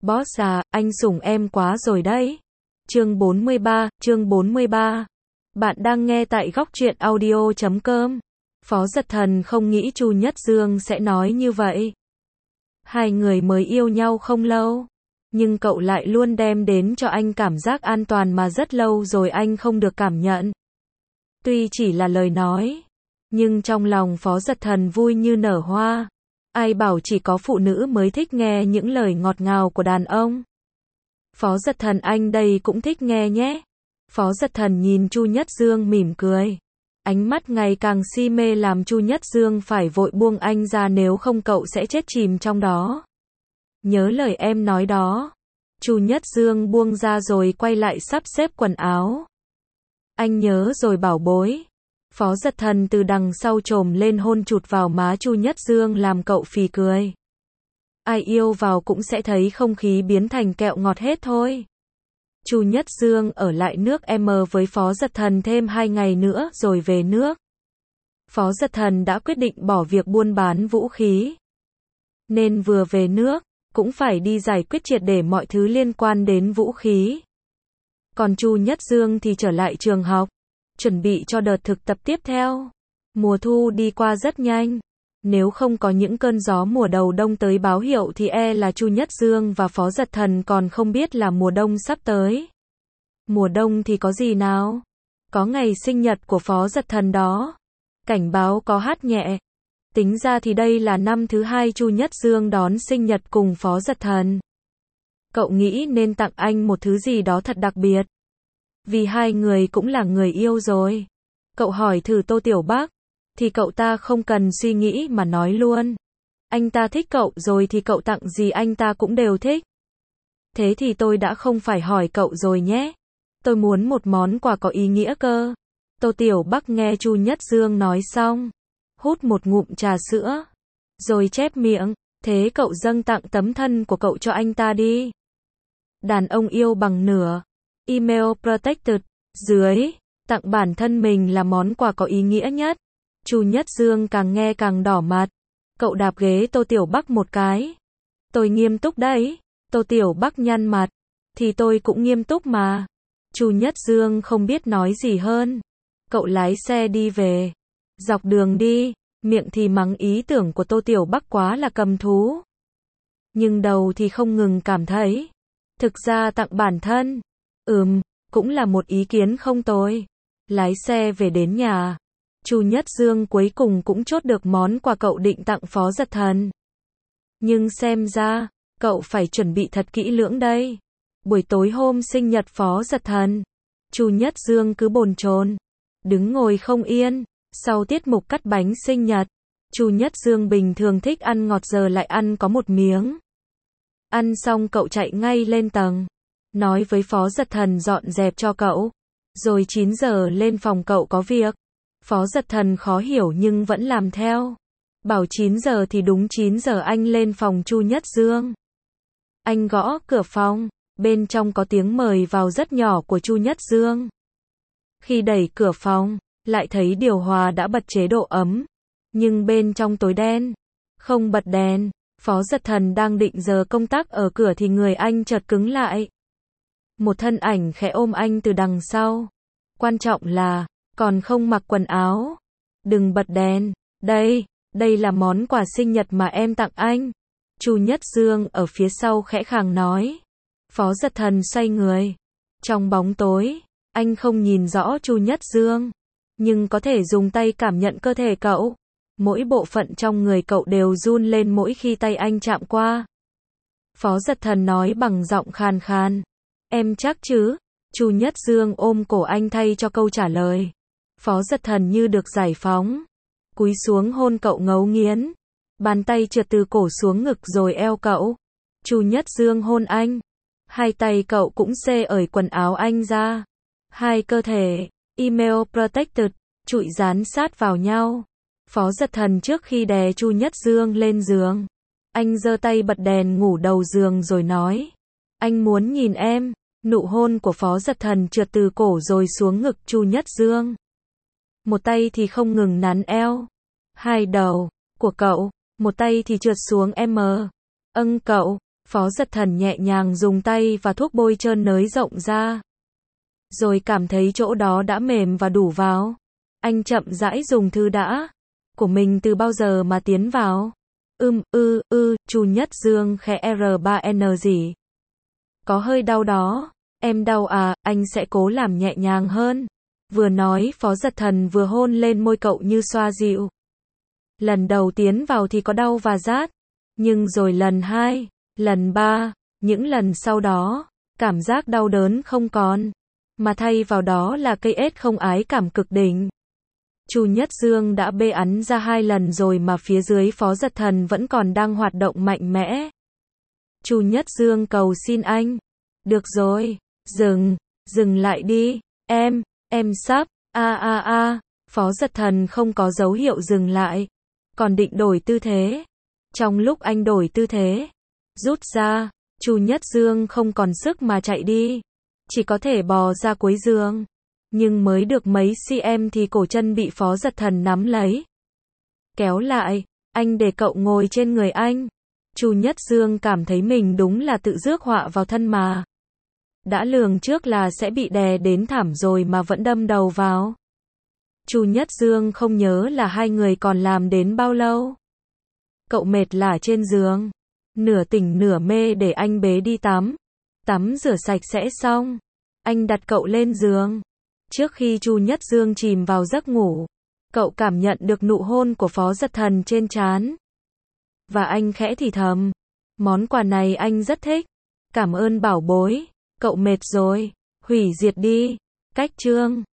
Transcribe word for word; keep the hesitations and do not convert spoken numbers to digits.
Boss à, anh sủng em quá rồi đấy. Chương bốn mươi ba, chương bốn mươi ba. Bạn đang nghe tại góc truyện audio chấm com. Phó Dật Thần không nghĩ Chu Nhất Dương sẽ nói như vậy. Hai người mới yêu nhau không lâu, nhưng cậu lại luôn đem đến cho anh cảm giác an toàn mà rất lâu rồi anh không được cảm nhận. Tuy chỉ là lời nói, nhưng trong lòng Phó Dật Thần vui như nở hoa. Ai bảo chỉ có phụ nữ mới thích nghe những lời ngọt ngào của đàn ông. Phó Dật Thần anh đây cũng thích nghe nhé. Phó Dật Thần nhìn Chu Nhất Dương mỉm cười. Ánh mắt ngày càng si mê làm Chu Nhất Dương phải vội buông anh ra, nếu không cậu sẽ chết chìm trong đó. Nhớ lời em nói đó. Chu Nhất Dương buông ra rồi quay lại sắp xếp quần áo. Anh nhớ rồi bảo bối. Phó Dật Thần từ đằng sau chồm lên hôn chụt vào má Chu Nhất Dương làm cậu phì cười. Ai yêu vào cũng sẽ thấy không khí biến thành kẹo ngọt hết thôi. Chu Nhất Dương ở lại nước M với Phó Dật Thần thêm hai ngày nữa rồi về nước. Phó Dật Thần đã quyết định bỏ việc buôn bán vũ khí, nên vừa về nước, cũng phải đi giải quyết triệt để mọi thứ liên quan đến vũ khí. Còn Chu Nhất Dương thì trở lại trường học, chuẩn bị cho đợt thực tập tiếp theo. Mùa thu đi qua rất nhanh. Nếu không có những cơn gió mùa đầu đông tới báo hiệu thì e là Chu Nhất Dương và Phó Dật Thần còn không biết là mùa đông sắp tới. Mùa đông thì có gì nào? Có ngày sinh nhật của Phó Dật Thần đó. Cảnh báo có hát nhẹ. Tính ra thì đây là năm thứ hai Chu Nhất Dương đón sinh nhật cùng Phó Dật Thần. Cậu nghĩ nên tặng anh một thứ gì đó thật đặc biệt. Vì hai người cũng là người yêu rồi. Cậu hỏi thử Tô Tiểu Bắc, thì cậu ta không cần suy nghĩ mà nói luôn. Anh ta thích cậu rồi thì cậu tặng gì anh ta cũng đều thích. Thế thì tôi đã không phải hỏi cậu rồi nhé. Tôi muốn một món quà có ý nghĩa cơ. Tô Tiểu Bắc nghe Chu Nhất Dương nói xong, hút một ngụm trà sữa, rồi chép miệng. Thế cậu dâng tặng tấm thân của cậu cho anh ta đi. Đàn ông yêu bằng nửa. Email protected. Dưới, tặng bản thân mình là món quà có ý nghĩa nhất. Chu Nhất Dương càng nghe càng đỏ mặt. Cậu đạp ghế Tô Tiểu Bắc một cái. Tôi nghiêm túc đấy. Tô Tiểu Bắc nhăn mặt. Thì tôi cũng nghiêm túc mà. Chu Nhất Dương không biết nói gì hơn. Cậu lái xe đi về. Dọc đường đi, miệng thì mắng ý tưởng của Tô Tiểu Bắc quá là cầm thú. Nhưng đầu thì không ngừng cảm thấy. Thực ra tặng bản thân, ừm, cũng là một ý kiến không tồi. Lái xe về đến nhà, Chu Nhất Dương cuối cùng cũng chốt được món quà cậu định tặng Phó Dật Thần. Nhưng xem ra, cậu phải chuẩn bị thật kỹ lưỡng đây. Buổi tối hôm sinh nhật Phó Dật Thần, Chu Nhất Dương cứ bồn chồn, đứng ngồi không yên. Sau tiết mục cắt bánh sinh nhật, Chu Nhất Dương bình thường thích ăn ngọt giờ lại ăn có một miếng. Ăn xong cậu chạy ngay lên tầng, nói với Phó Dật Thần dọn dẹp cho cậu. Rồi chín giờ lên phòng cậu có việc. Phó Dật Thần khó hiểu nhưng vẫn làm theo. Bảo chín giờ thì đúng chín giờ anh lên phòng Chu Nhất Dương. Anh gõ cửa phòng, bên trong có tiếng mời vào rất nhỏ của Chu Nhất Dương. Khi đẩy cửa phòng, lại thấy điều hòa đã bật chế độ ấm, nhưng bên trong tối đen, không bật đèn. Phó Dật Thần đang định giờ công tác ở cửa thì người anh chợt cứng lại. Một thân ảnh khẽ ôm anh từ đằng sau. Quan trọng là, còn không mặc quần áo. Đừng bật đèn. Đây, đây là món quà sinh nhật mà em tặng anh. Chu Nhất Dương ở phía sau khẽ khàng nói. Phó Dật Thần xoay người. Trong bóng tối, anh không nhìn rõ Chu Nhất Dương, nhưng có thể dùng tay cảm nhận cơ thể cậu. Mỗi bộ phận trong người cậu đều run lên mỗi khi tay anh chạm qua. Phó Dật Thần nói bằng giọng khàn khàn. Em chắc chứ? Chu Nhất Dương ôm cổ anh thay cho câu trả lời. Phó Dật Thần như được giải phóng, cúi xuống hôn cậu ngấu nghiến. Bàn tay trượt từ cổ xuống ngực rồi eo cậu. Chu Nhất Dương hôn anh. Hai tay cậu cũng xê ởi quần áo anh ra. Hai cơ thể, email protected, trụi dán sát vào nhau. Phó Dật Thần trước khi đè Chu Nhất Dương lên giường, anh giơ tay bật đèn ngủ đầu giường rồi nói. Anh muốn nhìn em. Nụ hôn của Phó Dật Thần trượt từ cổ rồi xuống ngực Chu Nhất Dương. Một tay thì không ngừng nắn eo, hai đầu của cậu, một tay thì trượt xuống M. Âng cậu, Phó Giật Thần nhẹ nhàng dùng tay và thuốc bôi trơn nới rộng ra. Rồi cảm thấy chỗ đó đã mềm và đủ vào. Anh chậm rãi dùng thứ đã của mình từ bao giờ mà tiến vào. Ưm, ư, ư, Chu Nhất Dương khẽ R ba N gì. Có hơi đau đó. Em đau à, anh sẽ cố làm nhẹ nhàng hơn. Vừa nói, Phó Giật Thần vừa hôn lên môi cậu như xoa dịu. Lần đầu tiến vào thì có đau và rát. Nhưng rồi lần hai, lần ba, những lần sau đó, cảm giác đau đớn không còn. Mà thay vào đó là cây ết không ái cảm cực đỉnh. Chu Nhất Dương đã bê ẵn ra hai lần rồi mà phía dưới Phó Giật Thần vẫn còn đang hoạt động mạnh mẽ. Chu Nhất Dương cầu xin anh. Được rồi, dừng, dừng lại đi, em, em sắp, a a a, Phó Giật Thần không có dấu hiệu dừng lại, còn định đổi tư thế. Trong lúc anh đổi tư thế, rút ra, Chu Nhất Dương không còn sức mà chạy đi, chỉ có thể bò ra cuối giường. Nhưng mới được mấy cm thì cổ chân bị Phó Giật Thần nắm lấy. Kéo lại, anh để cậu ngồi trên người anh. Chu Nhất Dương cảm thấy mình đúng là tự rước họa vào thân mà. Đã lường trước là sẽ bị đè đến thảm rồi mà vẫn đâm đầu vào. Chu Nhất Dương không nhớ là hai người còn làm đến bao lâu. Cậu mệt lả trên giường, nửa tỉnh nửa mê để anh bế đi tắm. Tắm rửa sạch sẽ xong, anh đặt cậu lên giường. Trước khi Chu Nhất Dương chìm vào giấc ngủ, cậu cảm nhận được nụ hôn của Phó Giật Thần trên trán. Và anh khẽ thì thầm, món quà này anh rất thích. Cảm ơn bảo bối, cậu mệt rồi, hủy diệt đi. Cách chương